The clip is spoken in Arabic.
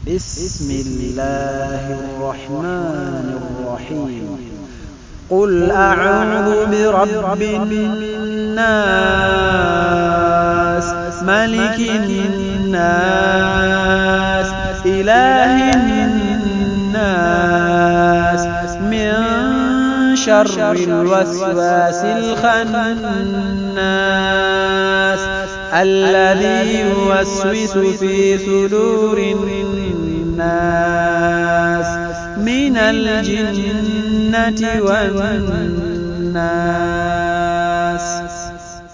بسم الله الرحمن الرحيم قل أعوذ برب الناس ملك الناس إله الناس من شر الوسواس الخناس الذي يوسوس في صدور الناس من الجنة والناس.